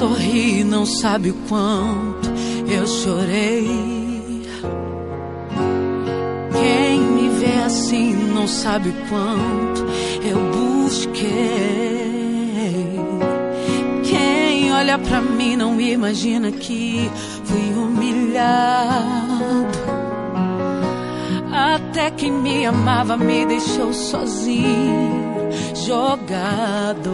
sorri não sabe o quanto eu chorei. Quem me vê assim não sabe o quanto eu busquei. Quem olha pra mim não imagina que fui humilhado. Até quem me amava me deixou sozinho, jogado.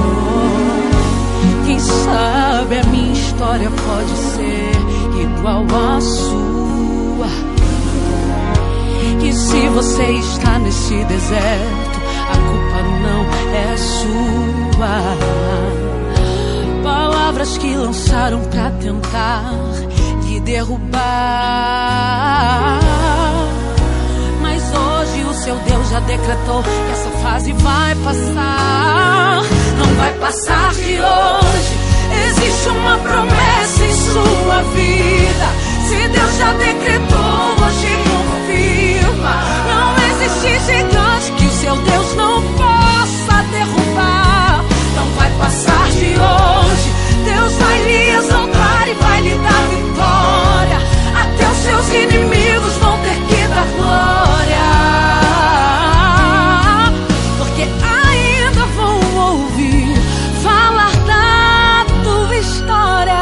Quem sabe a minha história pode ser igual à sua. Que se você está nesse deserto, a culpa não é sua. Palavras que lançaram pra tentar lhe derrubar. Mas hoje o seu Deus já decretou que essa fase vai passar. Não vai passar de hoje. Existe uma promessa em sua vida. Se Deus já decretou, hoje confirma. Não existe gigante que o seu Deus não possa derrubar. Não vai passar de hoje. Deus vai lhe exaltar e vai lhe dar vitória. Até os seus inimigos vão ter que dar glória. Porque ainda vão ouvir falar da tua história.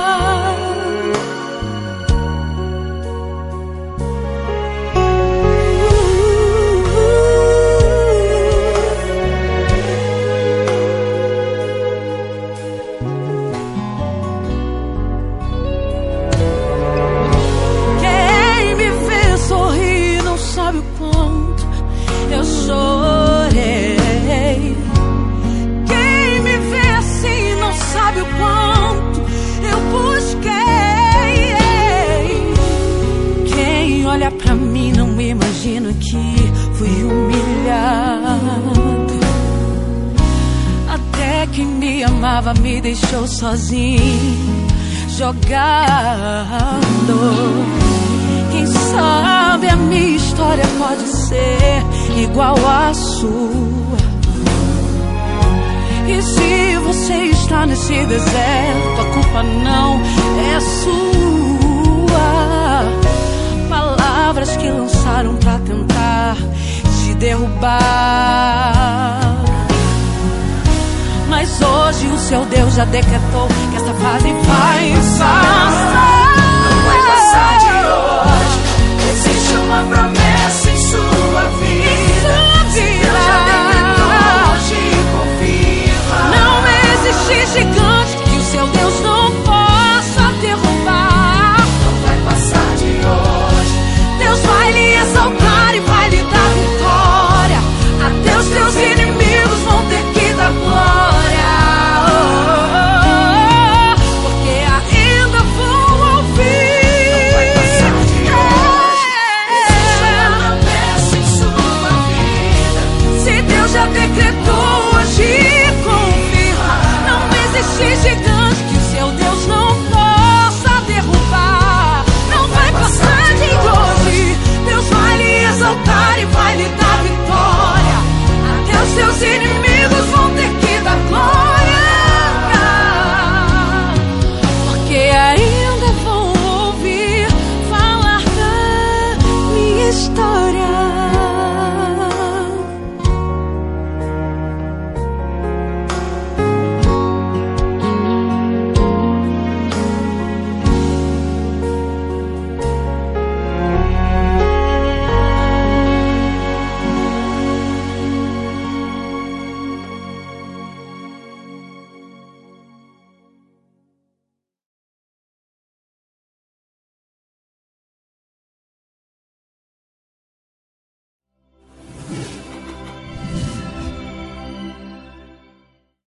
Quem me vê sorrir não sabe o quanto eu chorei. Quem me vê assim não sabe o quanto eu busquei. Quem olha pra mim não imagina que fui humilhado. Até quem me amava me deixou sozinho, jogado. Quem sabe a minha história pode ser igual à sua. E se você está nesse deserto, a culpa não é sua. Palavras que lançaram pra tentar te derrubar. Mas hoje o seu Deus já decretou que essa fase vai passar. Não vai passar de hoje. Existe uma promessa em sua vida. Deus já decretou, hoje confirma. Não existe gigante que o seu Deus não possa derrubar. Não vai passar de hoje. Deus vai lhe exaltar e vai lhe dar vitória. Até os teus inimigos vão ter que dar glória. Porque ainda vão ouvir. Não vai passar de hoje. Existe uma promessa em sua vida. Se Deus já decretou, hoje confirma. Não existe gigante que o seu Deus não possa derrubar. Não vai passar de hoje. Deus vai lhe exaltar e vai lhe dar vitória. Até os seus inimigos vão ter que dar glória. Porque ainda vão ouvir falar da minha história.